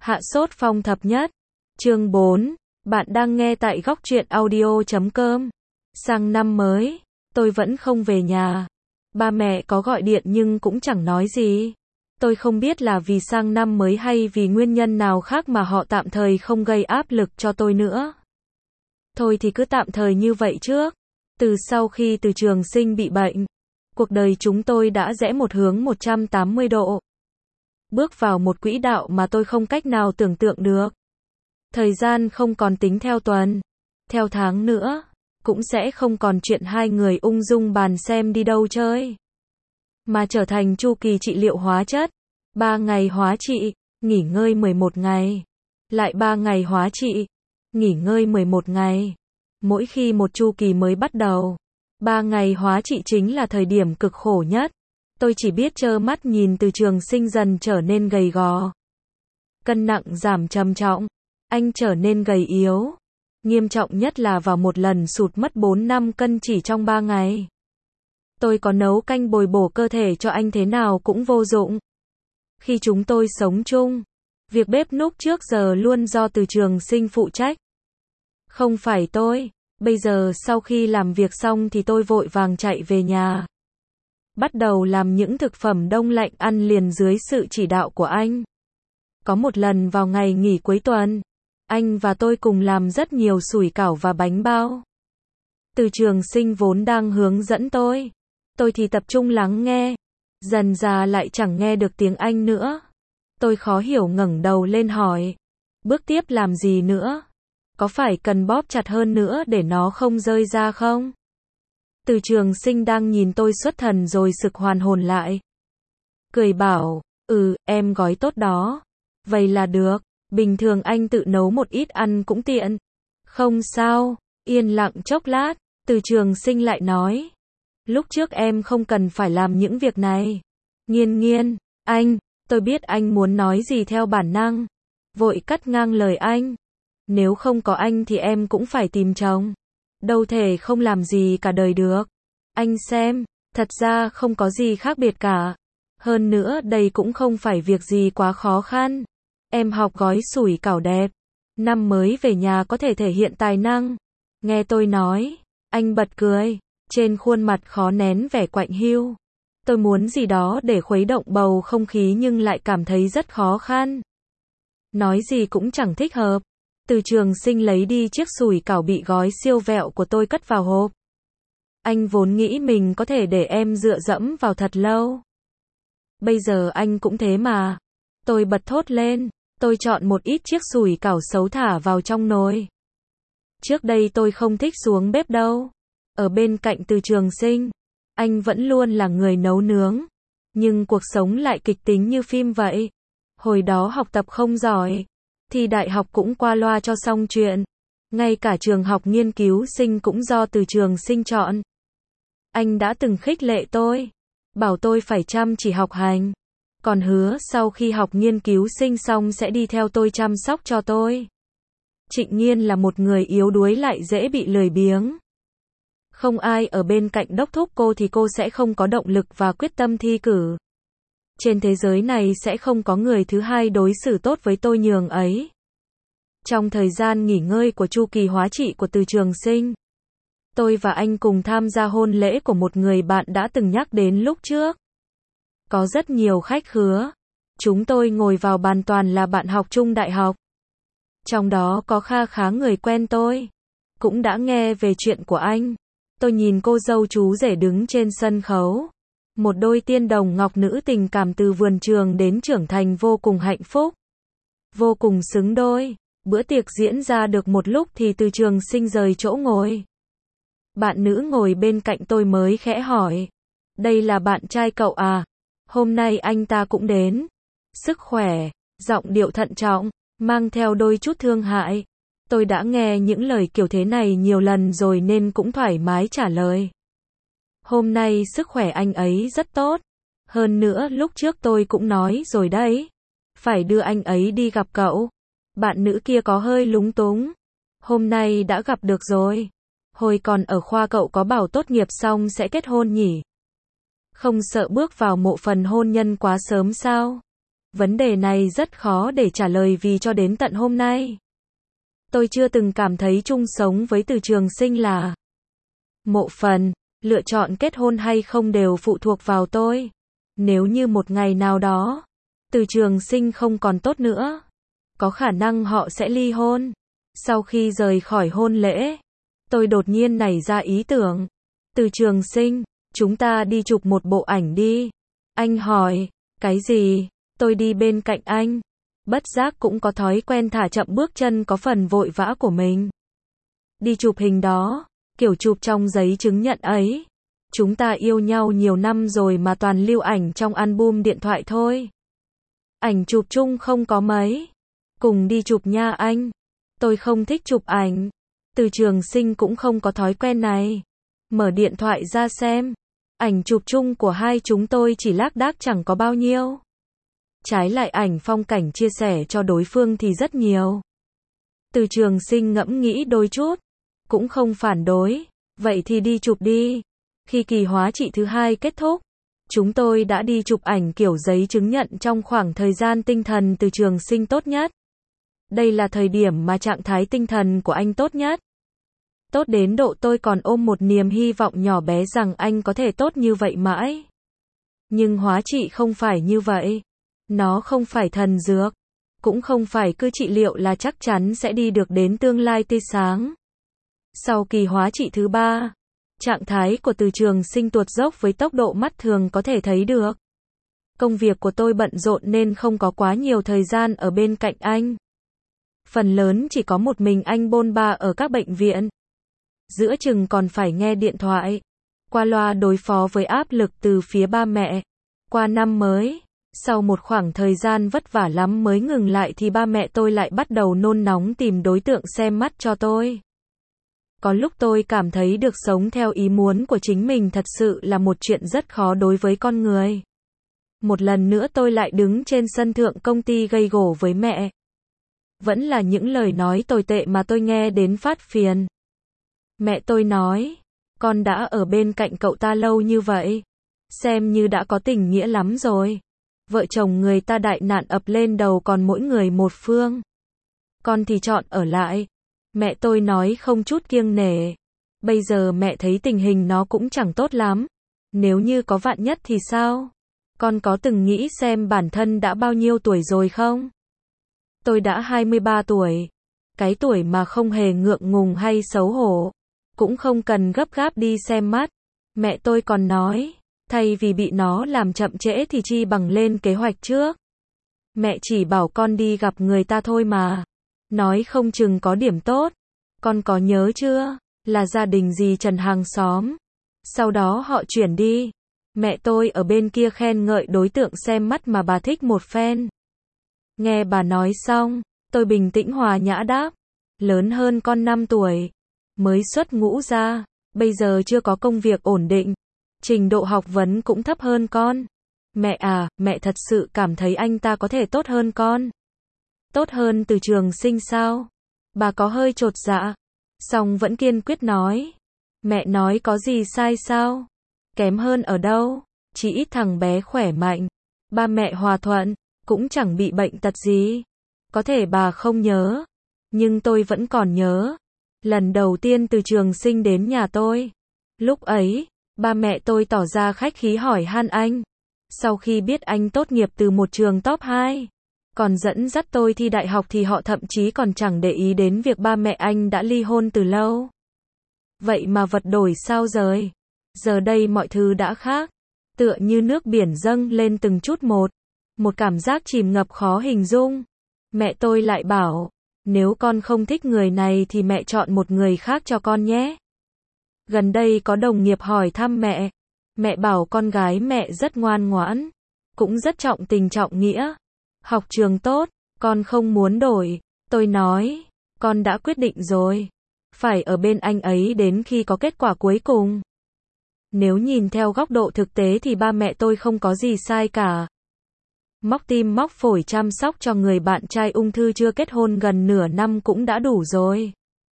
Hạ sốt phong thập nhất. Chương 4. Bạn đang nghe tại góc truyện audio.com. Sang năm mới, tôi vẫn không về nhà. Ba mẹ có gọi điện nhưng cũng chẳng nói gì. Tôi không biết là vì sang năm mới hay vì nguyên nhân nào khác mà họ tạm thời không gây áp lực cho tôi nữa. Thôi thì cứ tạm thời như vậy trước. Từ sau khi Từ Trường Sinh bị bệnh, cuộc đời chúng tôi đã rẽ một hướng 180 độ. Bước vào một quỹ đạo mà tôi không cách nào tưởng tượng được. Thời gian không còn tính theo tuần, theo tháng nữa, cũng sẽ không còn chuyện hai người ung dung bàn xem đi đâu chơi, mà trở thành chu kỳ trị liệu hóa chất. 3 ngày hóa trị, nghỉ ngơi 11 ngày. Lại 3 ngày hóa trị, nghỉ ngơi 11 ngày. Mỗi khi một chu kỳ mới bắt đầu, 3 ngày hóa trị chính là thời điểm cực khổ nhất. Tôi chỉ biết trơ mắt nhìn Từ Trường Sinh dần trở nên gầy gò. Cân nặng giảm trầm trọng, anh trở nên gầy yếu. Nghiêm trọng nhất là vào một lần sụt mất 4-5 cân chỉ trong 3 ngày. Tôi có nấu canh bồi bổ cơ thể cho anh thế nào cũng vô dụng. Khi chúng tôi sống chung, việc bếp núc trước giờ luôn do Từ Trường Sinh phụ trách. Không phải tôi. Bây giờ sau khi làm việc xong thì tôi vội vàng chạy về nhà, bắt đầu làm những thực phẩm đông lạnh ăn liền dưới sự chỉ đạo của anh. Có một lần vào ngày nghỉ cuối tuần, anh và tôi cùng làm rất nhiều sủi cảo và bánh bao. Từ Trường Sinh vốn đang hướng dẫn tôi thì tập trung lắng nghe. Dần dà lại chẳng nghe được tiếng Anh nữa. Tôi khó hiểu ngẩng đầu lên hỏi, bước tiếp làm gì nữa? Có phải cần bóp chặt hơn nữa để nó không rơi ra không? Từ Trường Sinh đang nhìn tôi xuất thần rồi sực hoàn hồn lại. Cười bảo, em gói tốt đó. Vậy là được, bình thường anh tự nấu một ít ăn cũng tiện. Không sao. Yên lặng chốc lát, Từ Trường Sinh lại nói, lúc trước em không cần phải làm những việc này. Nghiên, tôi biết anh muốn nói gì theo bản năng. Vội cắt ngang lời anh. Nếu không có anh thì em cũng phải tìm chồng. Đâu thể không làm gì cả đời được. Anh xem, thật ra không có gì khác biệt cả. Hơn nữa đây cũng không phải việc gì quá khó khăn. Em học gói sủi cảo đẹp. Năm mới về nhà có thể thể hiện tài năng. Nghe tôi nói, anh bật cười. Trên khuôn mặt khó nén vẻ quạnh hiu. Tôi muốn gì đó để khuấy động bầu không khí nhưng lại cảm thấy rất khó khăn. Nói gì cũng chẳng thích hợp. Từ Trường Sinh lấy đi chiếc sủi cảo bị gói siêu vẹo của tôi cất vào hộp. Anh vốn nghĩ mình có thể để em dựa dẫm vào thật lâu. Bây giờ anh cũng thế mà. Tôi bật thốt lên. Tôi chọn một ít chiếc sủi cảo xấu thả vào trong nồi. Trước đây tôi không thích xuống bếp đâu. Ở bên cạnh Từ Trường Sinh, anh vẫn luôn là người nấu nướng. Nhưng cuộc sống lại kịch tính như phim vậy. Hồi đó học tập không giỏi, thì đại học cũng qua loa cho xong chuyện. Ngay cả trường học nghiên cứu sinh cũng do Từ Trường Sinh chọn. Anh đã từng khích lệ tôi, bảo tôi phải chăm chỉ học hành. Còn hứa sau khi học nghiên cứu sinh xong sẽ đi theo tôi chăm sóc cho tôi. Trịnh Nghiên là một người yếu đuối lại dễ bị lười biếng. Không ai ở bên cạnh đốc thúc cô thì cô sẽ không có động lực và quyết tâm thi cử. Trên thế giới này sẽ không có người thứ hai đối xử tốt với tôi nhường ấy. Trong thời gian nghỉ ngơi của chu kỳ hóa trị của Từ Trường Sinh, tôi và anh cùng tham gia hôn lễ của một người bạn đã từng nhắc đến lúc trước. Có rất nhiều khách khứa. Chúng tôi ngồi vào bàn toàn là bạn học chung đại học. Trong đó có kha khá người quen tôi. Cũng đã nghe về chuyện của anh. Tôi nhìn cô dâu chú rể đứng trên sân khấu. Một đôi tiên đồng ngọc nữ tình cảm từ vườn trường đến trưởng thành vô cùng hạnh phúc. Vô cùng xứng đôi. Bữa tiệc diễn ra được một lúc thì Từ Trường Sinh rời chỗ ngồi. Bạn nữ ngồi bên cạnh tôi mới khẽ hỏi. Đây là bạn trai cậu à? Hôm nay anh ta cũng đến. Sức khỏe, giọng điệu thận trọng, mang theo đôi chút thương hại. Tôi đã nghe những lời kiểu thế này nhiều lần rồi nên cũng thoải mái trả lời. Hôm nay sức khỏe anh ấy rất tốt. Hơn nữa lúc trước tôi cũng nói rồi đấy. Phải đưa anh ấy đi gặp cậu. Bạn nữ kia có hơi lúng túng. Hôm nay đã gặp được rồi. Hồi còn ở khoa cậu có bảo tốt nghiệp xong sẽ kết hôn nhỉ? Không sợ bước vào mộ phần hôn nhân quá sớm sao? Vấn đề này rất khó để trả lời vì cho đến tận hôm nay, tôi chưa từng cảm thấy chung sống với Từ Trường Sinh là một phần. Lựa chọn kết hôn hay không đều phụ thuộc vào tôi. Nếu như một ngày nào đó, Từ Trường Sinh không còn tốt nữa, có khả năng họ sẽ ly hôn. Sau khi rời khỏi hôn lễ, tôi đột nhiên nảy ra ý tưởng. Từ Trường Sinh, chúng ta đi chụp một bộ ảnh đi. Anh hỏi, cái gì? Tôi đi bên cạnh anh. Bất giác cũng có thói quen thả chậm bước chân có phần vội vã của mình. Đi chụp hình đó, kiểu chụp trong giấy chứng nhận ấy. Chúng ta yêu nhau nhiều năm rồi mà toàn lưu ảnh trong album điện thoại thôi. Ảnh chụp chung không có mấy. Cùng đi chụp nha anh. Tôi không thích chụp ảnh. Từ Trường Sinh cũng không có thói quen này. Mở điện thoại ra xem. Ảnh chụp chung của hai chúng tôi chỉ lác đác chẳng có bao nhiêu. Trái lại ảnh phong cảnh chia sẻ cho đối phương thì rất nhiều. Từ Trường Sinh ngẫm nghĩ đôi chút, cũng không phản đối. Vậy thì đi chụp đi. Khi kỳ hóa trị thứ 2 kết thúc, chúng tôi đã đi chụp ảnh kiểu giấy chứng nhận trong khoảng thời gian tinh thần Từ Trường Sinh tốt nhất. Đây là thời điểm mà trạng thái tinh thần của anh tốt nhất. Tốt đến độ tôi còn ôm một niềm hy vọng nhỏ bé rằng anh có thể tốt như vậy mãi. Nhưng hóa trị không phải như vậy. Nó không phải thần dược. Cũng không phải cứ trị liệu là chắc chắn sẽ đi được đến tương lai tươi sáng. Sau kỳ hóa trị thứ 3, trạng thái của Từ Trường Sinh tuột dốc với tốc độ mắt thường có thể thấy được. Công việc của tôi bận rộn nên không có quá nhiều thời gian ở bên cạnh anh. Phần lớn chỉ có một mình anh bôn ba ở các bệnh viện. Giữa chừng còn phải nghe điện thoại, qua loa đối phó với áp lực từ phía ba mẹ. Qua năm mới, sau một khoảng thời gian vất vả lắm mới ngừng lại thì ba mẹ tôi lại bắt đầu nôn nóng tìm đối tượng xem mắt cho tôi. Có lúc tôi cảm thấy được sống theo ý muốn của chính mình thật sự là một chuyện rất khó đối với con người. Một lần nữa tôi lại đứng trên sân thượng công ty gây gổ với mẹ. Vẫn là những lời nói tồi tệ mà tôi nghe đến phát phiền. Mẹ tôi nói, con đã ở bên cạnh cậu ta lâu như vậy, xem như đã có tình nghĩa lắm rồi. Vợ chồng người ta đại nạn ập lên đầu còn mỗi người một phương. Con thì chọn ở lại. Mẹ tôi nói không chút kiêng nể. Bây giờ mẹ thấy tình hình nó cũng chẳng tốt lắm. Nếu như có vạn nhất thì sao? Con có từng nghĩ xem bản thân đã bao nhiêu tuổi rồi không? Tôi đã 23 tuổi. Cái tuổi mà không hề ngượng ngùng hay xấu hổ. Cũng không cần gấp gáp đi xem mắt. Mẹ tôi còn nói, thay vì bị nó làm chậm trễ thì chi bằng lên kế hoạch trước. Mẹ chỉ bảo con đi gặp người ta thôi mà. Nói không chừng có điểm tốt. Con có nhớ chưa? Là gia đình dì Trần hàng xóm. Sau đó họ chuyển đi. Mẹ tôi ở bên kia khen ngợi đối tượng xem mắt mà bà thích một phen. Nghe bà nói xong, tôi bình tĩnh hòa nhã đáp. Lớn hơn con 5 tuổi. Mới xuất ngũ ra. Bây giờ chưa có công việc ổn định. Trình độ học vấn cũng thấp hơn con. Mẹ à, mẹ thật sự cảm thấy anh ta có thể tốt hơn con. Tốt hơn Từ Trường Sinh sao? Bà có hơi chột dạ. Song vẫn kiên quyết nói. Mẹ nói có gì sai sao? Kém hơn ở đâu? Chỉ ít thằng bé khỏe mạnh. Ba mẹ hòa thuận. Cũng chẳng bị bệnh tật gì. Có thể bà không nhớ. Nhưng tôi vẫn còn nhớ. Lần đầu tiên Từ Trường Sinh đến nhà tôi. Lúc ấy, ba mẹ tôi tỏ ra khách khí hỏi han anh. Sau khi biết anh tốt nghiệp từ một trường top 2, còn dẫn dắt tôi thi đại học thì họ thậm chí còn chẳng để ý đến việc ba mẹ anh đã ly hôn từ lâu. Vậy mà vật đổi sao rời. Giờ đây mọi thứ đã khác. Tựa như nước biển dâng lên từng chút một. Một cảm giác chìm ngập khó hình dung. Mẹ tôi lại bảo, nếu con không thích người này thì mẹ chọn một người khác cho con nhé. Gần đây có đồng nghiệp hỏi thăm mẹ. Mẹ bảo con gái mẹ rất ngoan ngoãn. Cũng rất trọng tình trọng nghĩa. Học trường tốt, con không muốn đổi. Tôi nói, con đã quyết định rồi. Phải ở bên anh ấy đến khi có kết quả cuối cùng. Nếu nhìn theo góc độ thực tế thì ba mẹ tôi không có gì sai cả. Móc tim móc phổi chăm sóc cho người bạn trai ung thư chưa kết hôn gần nửa năm cũng đã đủ rồi.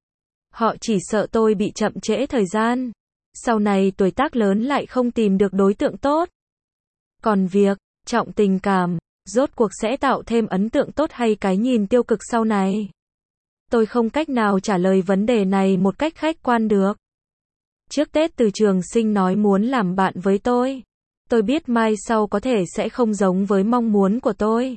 Họ chỉ sợ tôi bị chậm trễ thời gian. Sau này tuổi tác lớn lại không tìm được đối tượng tốt. Còn việc trọng tình cảm, rốt cuộc sẽ tạo thêm ấn tượng tốt hay cái nhìn tiêu cực sau này? Tôi không cách nào trả lời vấn đề này một cách khách quan được. Trước Tết Từ Trường Sinh nói muốn làm bạn với tôi. Tôi biết mai sau có thể sẽ không giống với mong muốn của tôi.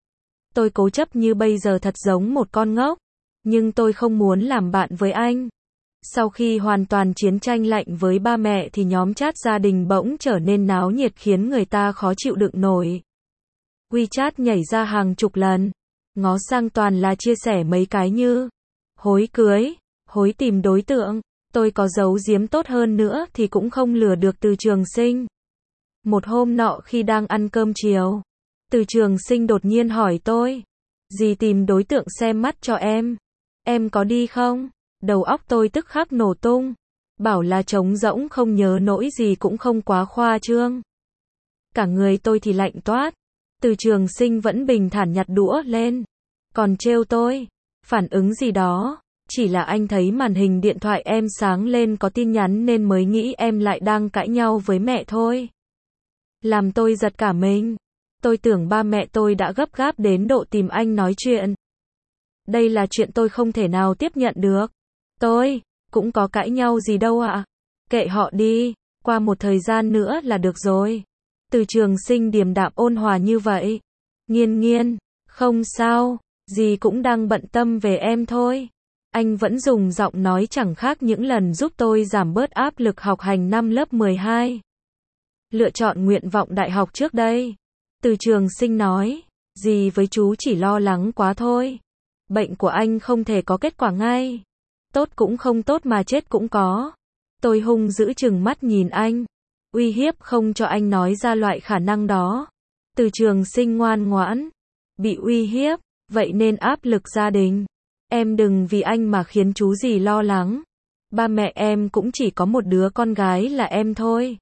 Tôi cố chấp như bây giờ thật giống một con ngốc. Nhưng tôi không muốn làm bạn với anh. Sau khi hoàn toàn chiến tranh lạnh với ba mẹ thì nhóm chat gia đình bỗng trở nên náo nhiệt khiến người ta khó chịu đựng nổi. WeChat nhảy ra hàng chục lần. Ngó sang toàn là chia sẻ mấy cái như hối cưới, hối tìm đối tượng. Tôi có giấu giếm tốt hơn nữa thì cũng không lừa được Từ Trường Sinh. Một hôm nọ khi đang ăn cơm chiều, Từ Trường Sinh đột nhiên hỏi tôi. Dì tìm đối tượng xem mắt cho em có đi không? Đầu óc tôi tức khắc nổ tung. Bảo là trống rỗng không nhớ nổi gì cũng không quá khoa trương. Cả người tôi thì lạnh toát. Từ Trường Sinh vẫn bình thản nhặt đũa lên. Còn trêu tôi. Phản ứng gì đó. Chỉ là anh thấy màn hình điện thoại em sáng lên có tin nhắn nên mới nghĩ em lại đang cãi nhau với mẹ thôi. Làm tôi giật cả mình. Tôi tưởng ba mẹ tôi đã gấp gáp đến độ tìm anh nói chuyện. Đây là chuyện tôi không thể nào tiếp nhận được. Tôi cũng có cãi nhau gì đâu ạ. Kệ họ đi, qua một thời gian nữa là được rồi. Từ Trường Sinh điềm đạm ôn hòa như vậy. Nghiên nghiên, không sao, dì cũng đang bận tâm về em thôi. Anh vẫn dùng giọng nói chẳng khác những lần giúp tôi giảm bớt áp lực học hành năm lớp 12. Lựa chọn nguyện vọng đại học trước đây. Từ Trường Sinh nói, dì với chú chỉ lo lắng quá thôi. Bệnh của anh không thể có kết quả ngay. Tốt cũng không tốt mà chết cũng có. Tôi hung dữ chừng mắt nhìn anh. Uy hiếp không cho anh nói ra loại khả năng đó. Từ Trường Sinh ngoan ngoãn. Bị uy hiếp, vậy nên áp lực gia đình. Em đừng vì anh mà khiến chú gì lo lắng. Ba mẹ em cũng chỉ có một đứa con gái là em thôi.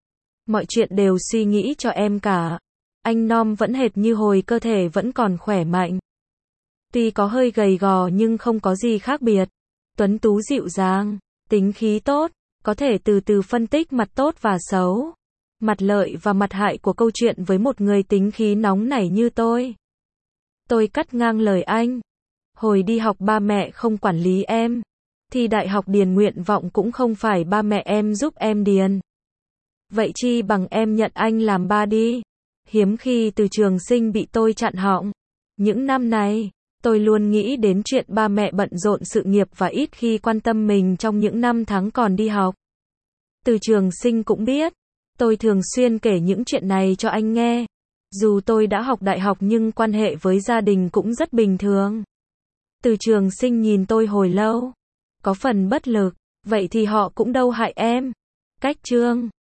Mọi chuyện đều suy nghĩ cho em cả. Anh Nom vẫn hệt như hồi, cơ thể vẫn còn khỏe mạnh. Tuy có hơi gầy gò nhưng không có gì khác biệt. Tuấn tú dịu dàng, tính khí tốt, có thể từ từ phân tích mặt tốt và xấu, mặt lợi và mặt hại của câu chuyện với một người tính khí nóng nảy như tôi. Tôi cắt ngang lời anh. Hồi đi học ba mẹ không quản lý em. Thi đại học điền nguyện vọng cũng không phải ba mẹ em giúp em điền. Vậy chi bằng em nhận anh làm ba đi. Hiếm khi Từ Trường Sinh bị tôi chặn họng. Những năm này, tôi luôn nghĩ đến chuyện ba mẹ bận rộn sự nghiệp và ít khi quan tâm mình trong những năm tháng còn đi học. Từ Trường Sinh cũng biết, tôi thường xuyên kể những chuyện này cho anh nghe. Dù tôi đã học đại học nhưng quan hệ với gia đình cũng rất bình thường. Từ Trường Sinh nhìn tôi hồi lâu, có phần bất lực, vậy thì họ cũng đâu hại em. Cách chương